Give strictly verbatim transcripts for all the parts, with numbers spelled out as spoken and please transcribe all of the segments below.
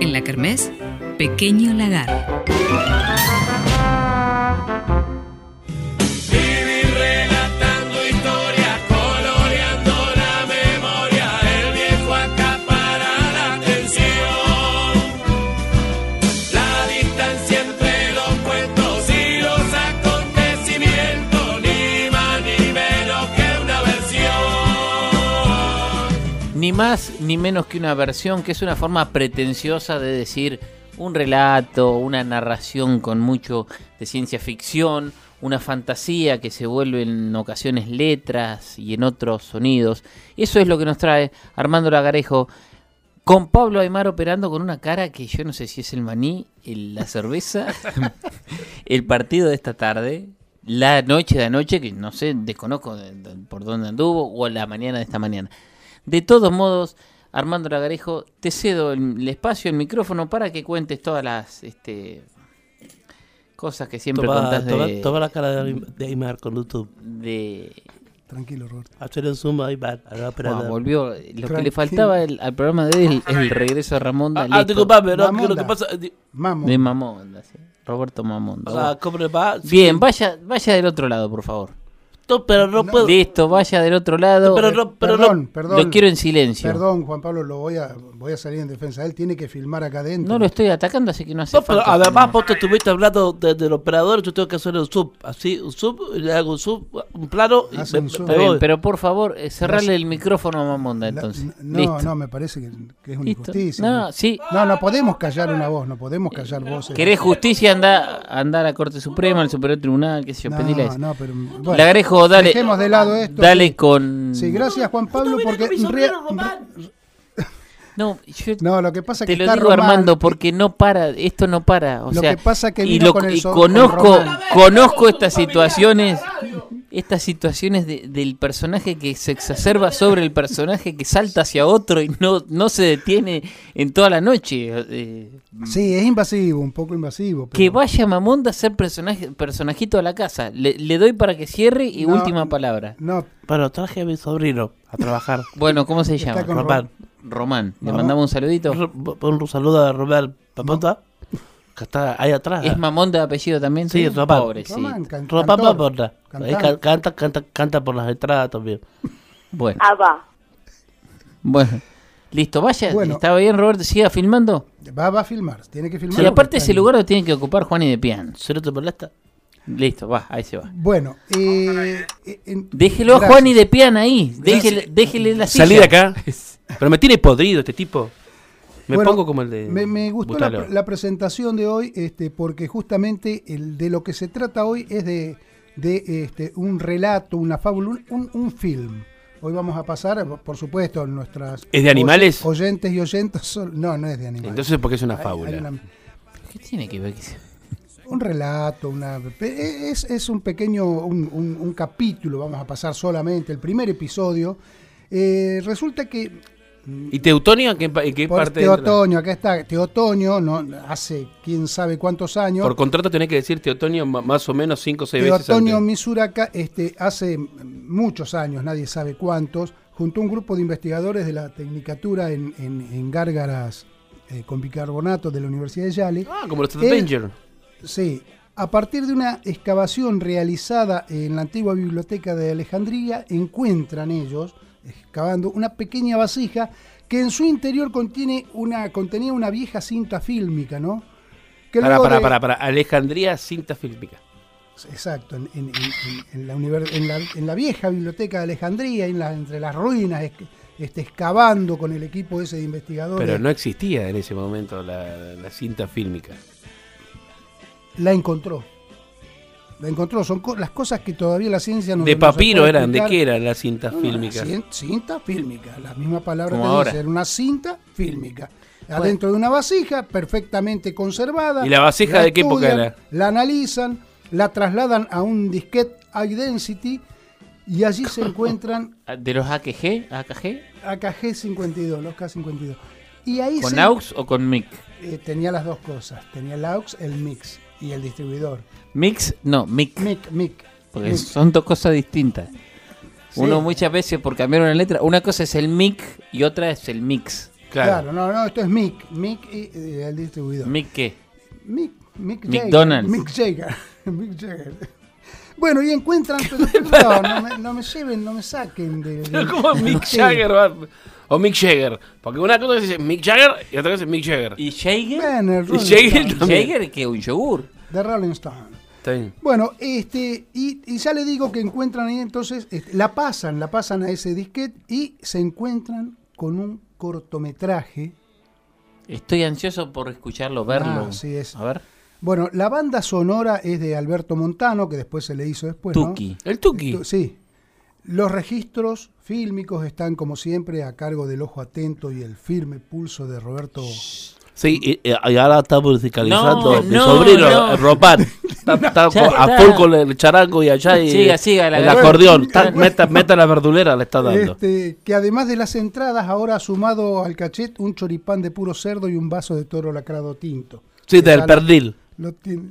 En la kermés, Pequeño Lagar. Ni más ni menos que una versión, que es una forma pretenciosa de decir un relato, una narración con mucho de ciencia ficción, una fantasía que se vuelve en ocasiones letras y en otros sonidos. Eso es lo que nos trae Armando Lagarejo, con Pablo Aymar operando con una cara que yo no sé si es el maní, el, la cerveza, el partido de esta tarde, la noche de anoche, que no sé, desconozco de, de, por dónde anduvo, o la mañana de esta mañana. De todos modos, Armando Lagarejo, te cedo el, el espacio, el micrófono para que cuentes todas las este, cosas que siempre toma, contás toma, de... Toma la cara de, de Aymar con YouTube. De... Tranquilo, Roberto. Hacer un zoom a Aymar. Wow, volvió. Lo Tranquilo. Que le faltaba el, al programa de él es el regreso de Ramonda. Ah, disculpame, no, lo que pasa... Mamonda. De Mamonda, sí. Roberto Mamonda. Ah, ¿cómo le va? Bien, vaya, vaya del otro lado, por favor. No, pero no, no puedo. Listo, vaya del otro lado. Pero no, pero perdón, no. perdón. Lo quiero en silencio. Perdón, Juan Pablo, lo voy a voy a salir en defensa. Él tiene que filmar acá adentro. No lo estoy atacando, así que no hace no, falta. Pero además vos te estuviste hablando de, del operador, yo tengo que hacer un sub. Así, un sub, le hago un sub, un plano y Hace me, un sub. me voy. Pero por favor, eh, cerrarle el micrófono a Mamonda entonces. La, no, Listo. no, me parece que, que es una Listo. injusticia. No, ¿no? sí. No, no podemos callar una voz, no podemos callar voces. ¿Querés justicia? Anda, anda a la Corte Suprema, al Superior Tribunal, qué sé yo, no, pedile eso. No, pero bueno, Lagarejo, dale. Dejemos de lado esto. Dale sí. con... Sí, gracias Juan Pablo, porque... Re... No, yo no, lo que pasa te que lo está digo Román, Armando, porque no para, esto no para. O lo sea, que pasa que y, vino lo, con el y so- conozco, con Román. conozco estas situaciones, estas situaciones de, del personaje que se exacerba sobre el personaje que salta hacia otro y no, no se detiene en toda la noche. Eh, Sí, es invasivo, un poco invasivo. Pero... Que vaya Mamonda a ser personaje, personajito a la casa. Le, le doy para que cierre y no, última palabra. No. Bueno, traje a mi sobrino a trabajar. Bueno, ¿cómo se llama? Román. Román. ¿Le Román. mandamos un saludito? Un saludo a Román Paponta, que está ahí atrás. ¿Es Mamonda de apellido también? Sí, es Román. Pobrecito. Román, can- Román cantor. Paponta. Ahí ca- canta, canta, canta por las entradas también. Bueno. Ah, va. Bueno. Listo, vaya. Bueno. ¿Estaba bien, Roberto? ¿Siga filmando? Va, va a filmar, tiene que filmar. Y aparte ese lugar lo tiene que ocupar Juan y de Pian. ¿Se no te molesta? Listo, va, ahí se va. Bueno, eh, eh, en- Déjelo gracias. a Juan y de Pian ahí. Déjele, déjele la silla. Salí de acá. Pero me tiene podrido este tipo. Me Bueno, pongo como el de Me, me gustó la, Butalo. la presentación de hoy, este, porque justamente el, de lo que se trata hoy es de, de este, un relato, una fábula, un, un, un film. Hoy vamos a pasar, por supuesto, nuestras... ¿Es de animales? Oyentes y oyentes son... No, no es de animales. Entonces, ¿por qué es una Hay- fábula? hay una- ¿Qué tiene que ver? un relato, una es, es un pequeño, un, un, un capítulo, vamos a pasar solamente el primer episodio. Eh, resulta que... ¿Y Teutonio en qué, en qué por parte entra? Teotonio, acá está, Teotonio, no, hace quién sabe cuántos años... Por contrato tenés que decir Teutonio ma- más o menos cinco o seis veces Teotonio antes. Misuraka, este, hace muchos años, nadie sabe cuántos, junto a un grupo de investigadores de la Tecnicatura en, en, en Gárgaras eh, con bicarbonato de la Universidad de Yale. Ah, como los Él- Avenger. Sí, a partir de una excavación realizada en la antigua biblioteca de Alejandría, encuentran ellos, excavando, una pequeña vasija que en su interior contiene una, contenía una vieja cinta fílmica, ¿no? Que Para, luego para, de- para, para. Alejandría, cinta fílmica. Exacto, en, en- en- en la, univer- en, la, en la vieja biblioteca de Alejandría, en la- entre las ruinas, es- este, excavando con el equipo ese de investigadores, Pero no existía en ese momento la, la cinta fílmica. la encontró. La encontró, son co- las cosas que todavía la ciencia no ¿De no se papiro puede eran? ¿De explicar. qué eran las cintas No, no, fílmicas? cien- cinta fílmica, la misma palabra Como que ahora. dice, era una cinta fílmica. Adentro de una vasija perfectamente conservada. ¿Y la vasija la de qué época estudian, era? La analizan, la trasladan a un disquete high density y allí se encuentran ¿De los A K G? ¿A K G? A K G cincuenta y dos, los K cincuenta y dos. Y ahí ¿Con se- A U X o con M I C? eh, tenía las dos cosas, tenía el A U X, el mix y el distribuidor. Mix, no, M I C. Mic, mic. Porque mic. son dos cosas distintas. Sí. Uno muchas veces por cambiar una letra, una cosa es el M I C y otra es el mix. Claro, no, no, esto es Mick. Mick y eh, el distribuidor. ¿Mick qué? Mick, Mick McDonald's. Mick Jagger. Mick Jagger. Bueno, y encuentran. No, no, me, no me lleven, no me saquen de. de ¿Cómo Mick Jagger va? O Mick Jagger. Porque una cosa dice Mick Jagger y otra cosa es Mick Jagger. ¿Y Jagger? Bueno, el Y Rolling Jagger Stone, también. ¿Jagger que un yogur? de Rolling Stone. Está bien. Bueno, este, y, y ya le digo que encuentran ahí entonces, este, la pasan, la pasan a ese disquete y se encuentran con un cortometraje. Estoy ansioso por escucharlo, verlo. Ah, sí, es. A ver. Bueno, la banda sonora es de Alberto Montano, que después se le hizo después, ¿no? Tuki. El Tuki. Tu- Sí. Los registros fílmicos están, como siempre, a cargo del ojo atento y el firme pulso de Roberto. Sí, y, y ahora está musicalizando No, mi no, sobrino, no. el Ropan. Está, está Ya a está. full con el charango y allá y Siga, siga, la el verdad. acordeón. Está- meta, meta la verdulera, le está dando. Este, que además de las entradas, ahora ha sumado al cachet un choripán de puro cerdo y un vaso de toro lacrado tinto. Sí, Que del ya pernil. Lo, lo tiene.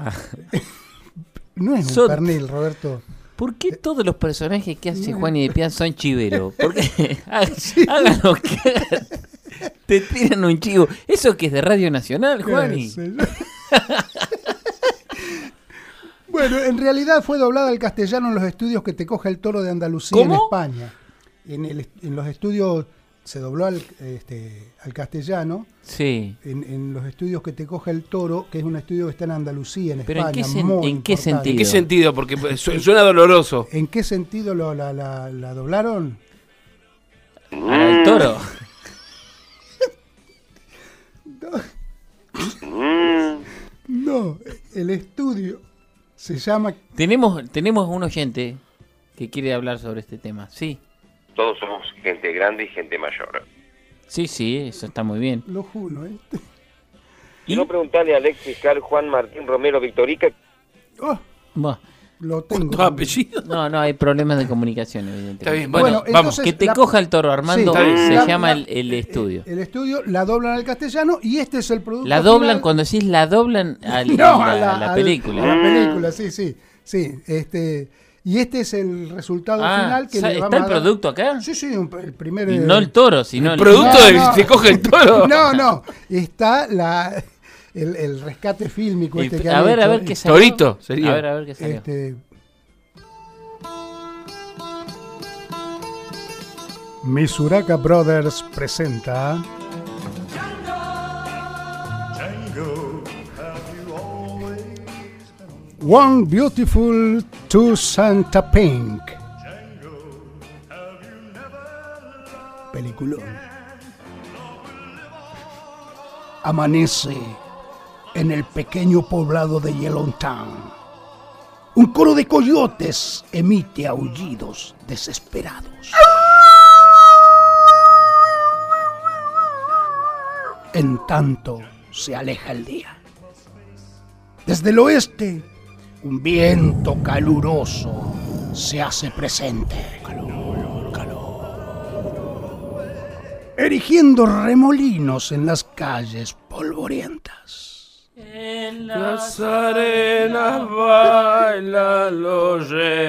No es un Son- pernil, Roberto. ¿Por qué todos los personajes que hace Juan y de Pian son chiveros? Porque hagan lo que hagan. Te tiran un chivo. ¿Eso que es de Radio Nacional, Juani? ¿Qué sé yo? Bueno, en realidad fue doblada al castellano en los estudios que te coja el toro de Andalucía ¿Cómo? en España. En, el, en los estudios se dobló al, este, al castellano. Sí. En, en los estudios que te coja el toro, que es un estudio que está en Andalucía, en Pero ¿en España. qué sen- muy en qué importante. sentido? ¿En qué sentido? Porque su- suena doloroso. ¿En qué sentido lo, la, la, la doblaron? Al toro. No, el estudio se llama... Tenemos, tenemos un oyente que quiere hablar sobre este tema. Sí. Todos somos gente grande y gente mayor. Sí, sí, eso está muy bien. Lo juro, ¿eh? Quiero preguntarle al ex fiscal Juan Martín Romero Victorica. Oh, Buah. lo tengo. ¿Tu apellido? No, no, hay problemas de comunicación, evidentemente. Está bien, Bueno, bueno, vamos. entonces- Que te la- coja el toro, Armando, Sí, está bien. se la- llama la- el, el estudio. El estudio la doblan al castellano y este es el producto La doblan, final. cuando decís la doblan a la, No, la- a la, la al- película. a la película, sí, sí. Sí, este, y este es el resultado Ah, final que sa- le ¿está vamos el a dar- producto acá? Sí, sí, un- el primer... Y eh, no el toro, sino el... Producto No, de no. se coge el toro. No, no, está la, el, el rescate fílmico Y- este que a han ver, a hecho. ver qué salió. Torito sería. A ver, a ver qué salió. Este, Misuraka Brothers presenta One Beautiful to Santa Pink. Peliculón. Amanece en el pequeño poblado de Yellowtown. Un coro de coyotes emite aullidos desesperados. En tanto se aleja el día. Desde el oeste, un viento caluroso se hace presente. Calor, calor. Erigiendo remolinos en las calles polvorientas. Las arenas bailan los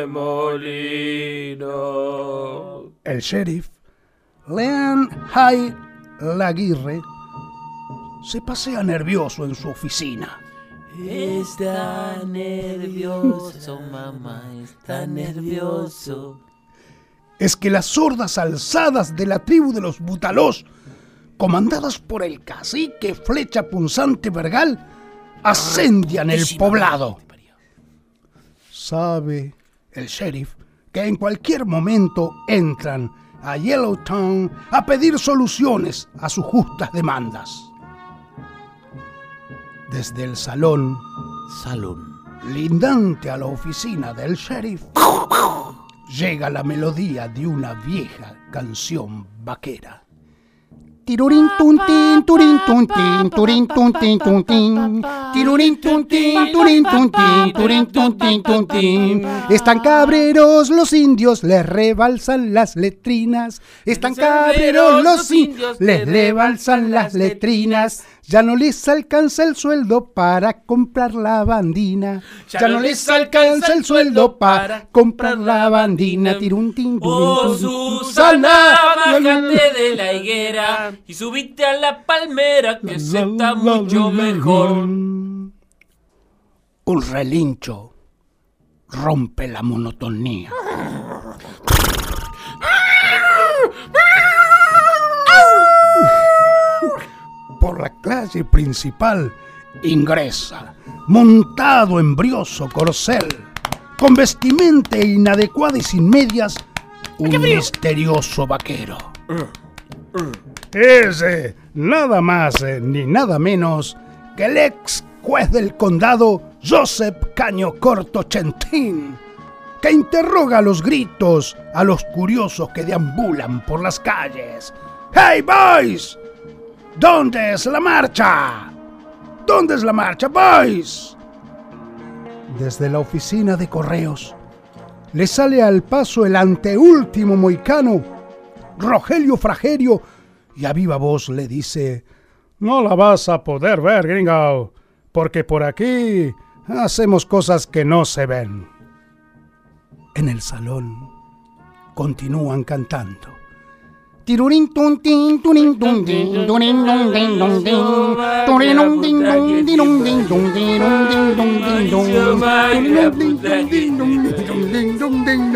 remolinos. El sheriff, Leon Hay Laguirre, se pasea nervioso en su oficina. Está nervioso, mamá, está nervioso. Es que las hordas alzadas de la tribu de los Butalós, comandadas por el cacique Flecha Punzante Vergal, ascendian el poblado. Sabe el sheriff que en cualquier momento entran a Yellowtown a pedir soluciones a sus justas demandas. Desde el salón, Salón. lindante a la oficina del sheriff, llega la melodía de una vieja canción vaquera. Tirurín tun tin, turín tun tin, turín tun tin tun tin. Tirurín tun tin, turín tun tin, turín tun tin tun tin. Están cabreros los indios, les rebalsan las letrinas. Están cabreros los indios, les rebalsan las letrinas. Ya no les alcanza el sueldo para comprar la bandina. Ya, ya no les alcanza el sueldo para comprar la bandina. Tirun, tin, Oh, Susana, bájate de la higuera y subite a la palmera que se está mucho mejor. Un relincho rompe la monotonía. Por la calle principal ingresa, montado en brioso corcel, con vestimenta inadecuada y sin medias, un misterioso vaquero. Ese, nada más eh, ni nada menos que el ex juez del condado, Joseph Caño Corto Chentín, que interroga a los gritos a los curiosos que deambulan por las calles. ¡Hey, boys! ¿Dónde es la marcha? ¿Dónde es la marcha, boys? Desde la oficina de correos le sale al paso el anteúltimo moicano, Rogelio Fragerio, y a viva voz le dice: no la vas a poder ver, gringo, porque por aquí hacemos cosas que no se ven. En el salón continúan cantando. Tirurin tun tin tunin tun tin tunin dun din dun din turin din dun din dun din dun din dun din dun din dun din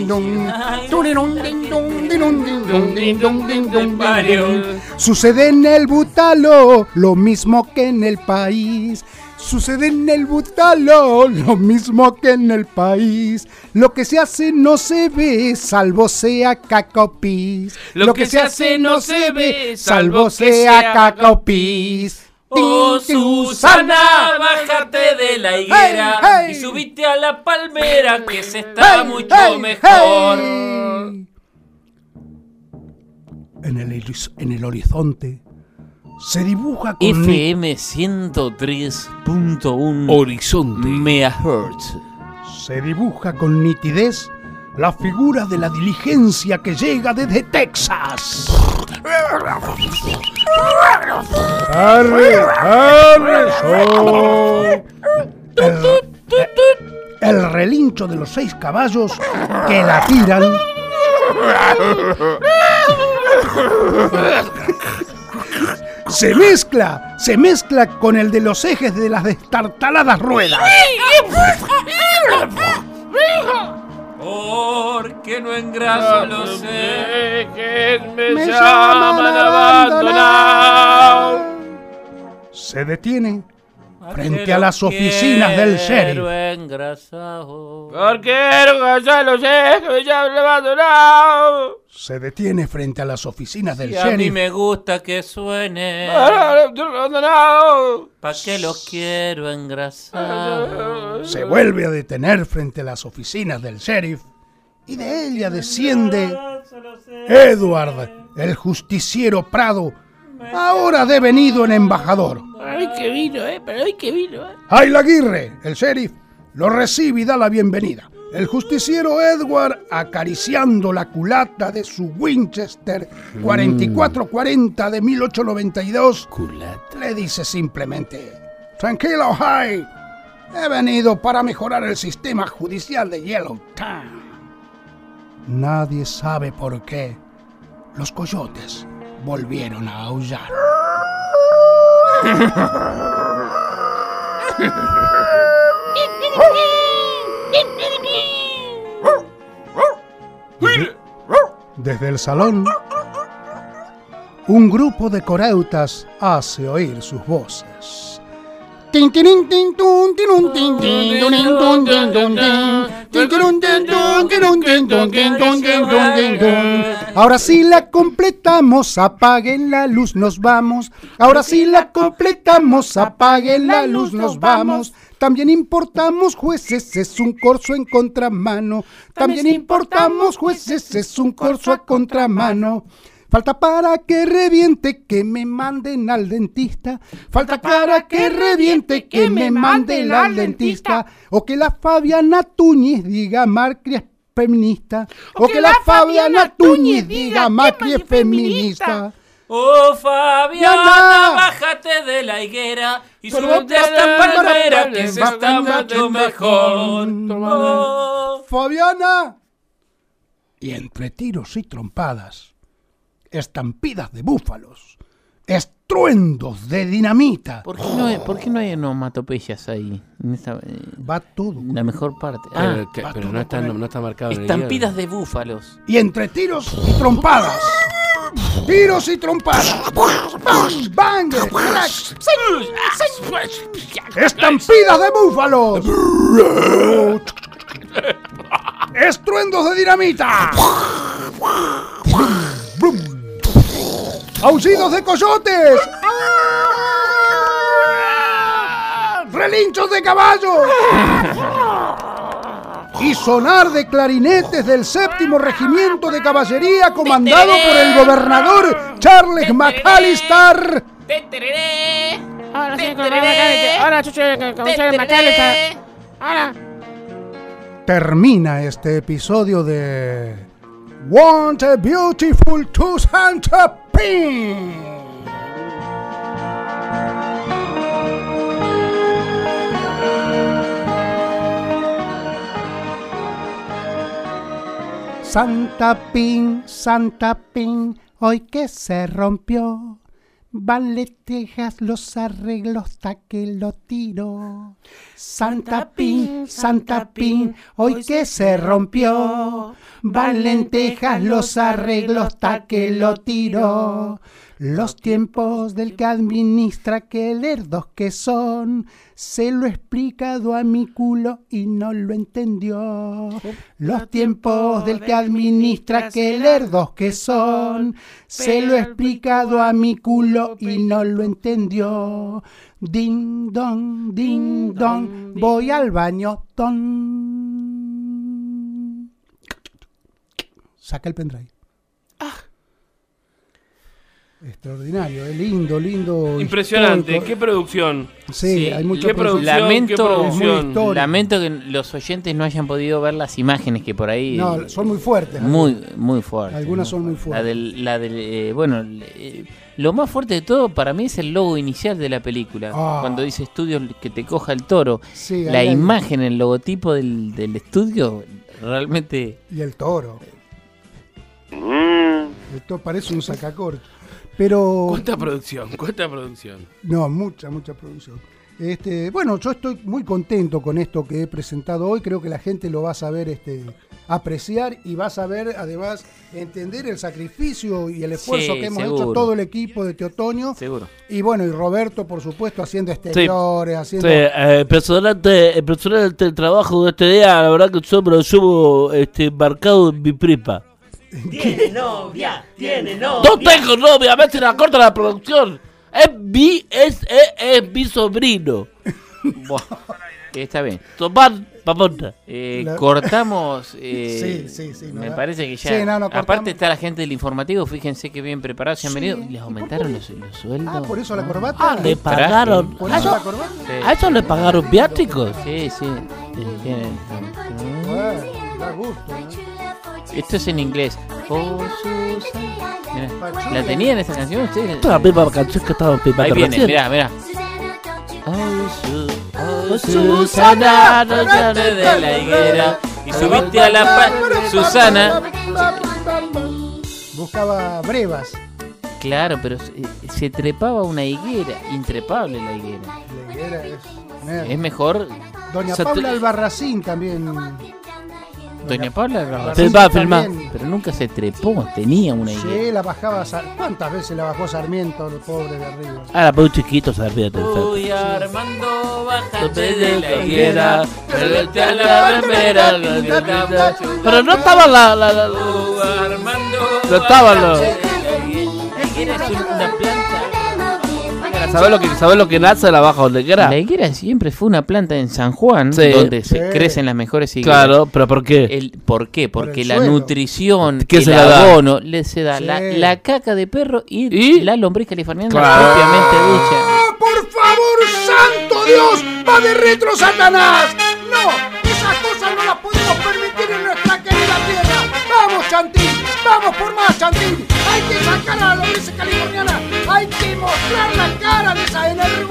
dun din dun. Sucede en el Butalo lo mismo que en el país. Sucede en el Butalo lo mismo que en el país. Lo que se hace no se ve, salvo sea cacopis. Lo que se hace no se ve, salvo sea cacopis. Oh, Susana, bájate de la higuera hey, hey. y subite a la palmera que se está hey, mucho hey, mejor. Hey. En el, en el horizonte se dibuja con F M ciento tres punto uno Horizonte megahertz. Se dibuja con nitidez la figura de la diligencia que llega desde Texas. ¡Arre, arre, so! El, el relincho de los seis caballos que la tiran. Se mezcla, se mezcla con el de los ejes de las destartaladas ruedas. Porque no engraso los ejes, me, me llaman abandonado. Se detiene frente a las oficinas del sheriff. Porque no engraso los ejes, me llaman abandonado. Se detiene frente a las oficinas del y sheriff. A mí me gusta que suene. ¿Pa' qué los quiero engrasar? Se vuelve a detener frente a las oficinas del sheriff y de ella desciende Edward, el justiciero Prado, ahora devenido en embajador. Ay, que vino, eh, pero hoy que vino, eh. Ayla Aguirre, el sheriff, lo recibe y da la bienvenida. El justiciero Edward, acariciando la culata de su Winchester cuarenta y cuatro cuarenta de mil ochocientos noventa y dos, culata, le dice simplemente: tranquilo, Hay, he venido para mejorar el sistema judicial de Yellowtown. Nadie sabe por qué los coyotes volvieron a aullar. Desde el salón, un grupo de coreutas hace oír sus voces. Ahora sí la completamos, apaguen la luz, nos vamos. Ahora sí la completamos, apaguen la luz, nos vamos. También importamos jueces, es un corso en contramano. También importamos jueces, es un corso a contramano. Falta para que reviente, que me manden al dentista. Falta para que reviente, que me manden al dentista. O que la Fabiana Túñez diga Macri es feminista. O que la Fabiana Túñez diga Macri es feminista. Oh, Fabiana, bájate de la higuera y súbete a esta palmera que se está mucho mejor. Oh. Fabiana. Y entre tiros y trompadas, estampidas de búfalos, estruendos de dinamita. ¿Por qué no hay, por qué no hay onomatopeyas ahí? En esta, eh, Va todo. la mejor parte. Pero, Ah, que- va pero todo no, está, por ahí. no, no está marcado en el estampidas guión. de búfalos. Y entre tiros y trompadas. Tiros y trompadas. Bang, crack. Estampidas de búfalos. Estruendos de dinamita. Aullidos de coyotes. Relinchos de caballo. Y sonar de clarinetes del séptimo regimiento de caballería comandado por el gobernador Charles McAllister. Ahora sí, con McAllister. Ahora, Chucho, con Charles McAllister. Ahora. Termina este episodio de Want a Beautiful to Santa Pin. Santa Pin, Santa Pin, hoy que se rompió. Vale Texas los arreglos ta que lo tiro. Santa Pin, Santa Pin, hoy que se rompió. Valen Texas los arreglos ta que lo tiro. Los tiempos del que administra que lerdos que son. Se lo he explicado a mi culo y no lo entendió. Los tiempos del que administra que lerdos que son. Se lo he explicado a mi culo y no lo entendió. Ding dong, ding dong, voy al baño, ton. Saca el pendrive. Extraordinario, es lindo, lindo. Impresionante, histórico. qué producción. Sí, Sí, hay mucha qué producción, Lamento- qué producción. Muy histórico. Lamento que los oyentes no hayan podido ver las imágenes que por ahí. No, son muy fuertes. Muy, muy fuertes. Algunas ¿no? son muy La fuertes. del, la del, eh, bueno, eh, lo más fuerte de todo para mí es el logo inicial de la película. Ah. Cuando dice estudio que te coja el toro. Sí, La ahí hay- imagen, el logotipo del, del estudio, realmente. Y el toro. Mm. El toro parece un sacacorcho. Pero. ¿Cuánta producción? ¿Cuánta producción? No, mucha, mucha producción. Este, bueno, yo estoy muy contento con esto que he presentado hoy. Creo que la gente lo va a saber este, apreciar y va a saber, además, entender el sacrificio y el esfuerzo Sí, que hemos seguro. hecho todo el equipo de Teotonio. Seguro. Y bueno, y Roberto, por supuesto, haciendo exteriores, haciendo. Sí, eh, impresionante, impresionante el trabajo de este día. La verdad que yo me lo llevo este, embarcado en mi prepa. Tiene novia, tiene novia. No tengo novia, me la corta la producción. Es mi, es, es, es mi sobrino. Buah, eh, está bien. Tomar paponta. Eh, La- cortamos. eh, Sí, sí, sí, no, Me la- parece que ya. Sí, no, no, cortamos. Aparte está la gente del informativo, fíjense que bien preparados se han Sí, venido. ¿y Les por aumentaron qué? los, los sueldos. Ah, por eso la corbata. Ah, le pagaron. ¿Por ¿A eso eso, la corbata? Sí, a eso le pagaron viáticos? sí. sí. Eh, tienen- Bueno, da gusto. ¿no? Esto es en inglés. Oh, Susana. Mirá, ¿la tenían esa canción ustedes? Esta es la misma canción que estaban Ahí pintando viene, recién. mirá, mirá. Oh, Su- oh, Oh, Susana, Susana, no llame de la higuera y subiste a la pa... Susana. Buscaba brevas. Claro, pero se, se trepaba una higuera, intrepable la higuera. La higuera es nerd. Es mejor. Doña se Paula te- Albarracín también. Doña Paula Albarracín, Albarracín Filmá, filmá. también. pero nunca se trepó, tenía una higuera. Sí, la bajaba. Sar- ¿Cuántas veces la bajó Sarmiento, el pobre de arriba? Ah, era muy chiquito, Sarmiento. Uy, Armando, bájate de la higuera, vete a la primera, Pero no estaba la... la, la, la- Armando, No estaba lo- bájate de la higuera. La higuera es un- una planta. ¿Sabes lo que, sabes lo que nace de la baja donde La quiera? higuera siempre fue una planta en San Juan, Sí. donde se Sí. crecen las mejores higueras. Claro, pero ¿por qué? El, ¿Por qué? Por Porque el la suelo. nutrición, ¿Qué el se la da? abono, le se da Sí. la, la caca de perro y, ¿Y? la lombriz californiana Claro. propiamente dicha. ¡Ah, por favor, santo Dios! ¡Va de retro Satanás! ¡No! Esas cosas no las podemos permitir en nuestra querida tierra. ¡Vamos, Chantín! ¡Vamos por más, Chantín! ¡Hay que sacar a la lombriz californiana! ¡Hay que mostrar la cara de esa energúmena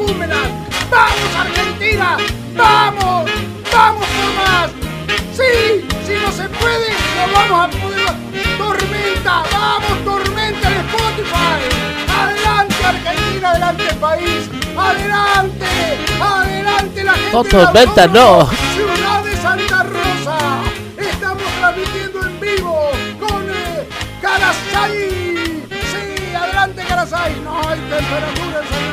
país. ¡Adelante! ¡Adelante la gente! No, tormenta no. Ciudad de Santa Rosa. Estamos transmitiendo en vivo con eh, Carasay. Sí, adelante Carasay. No hay temperatura en Santa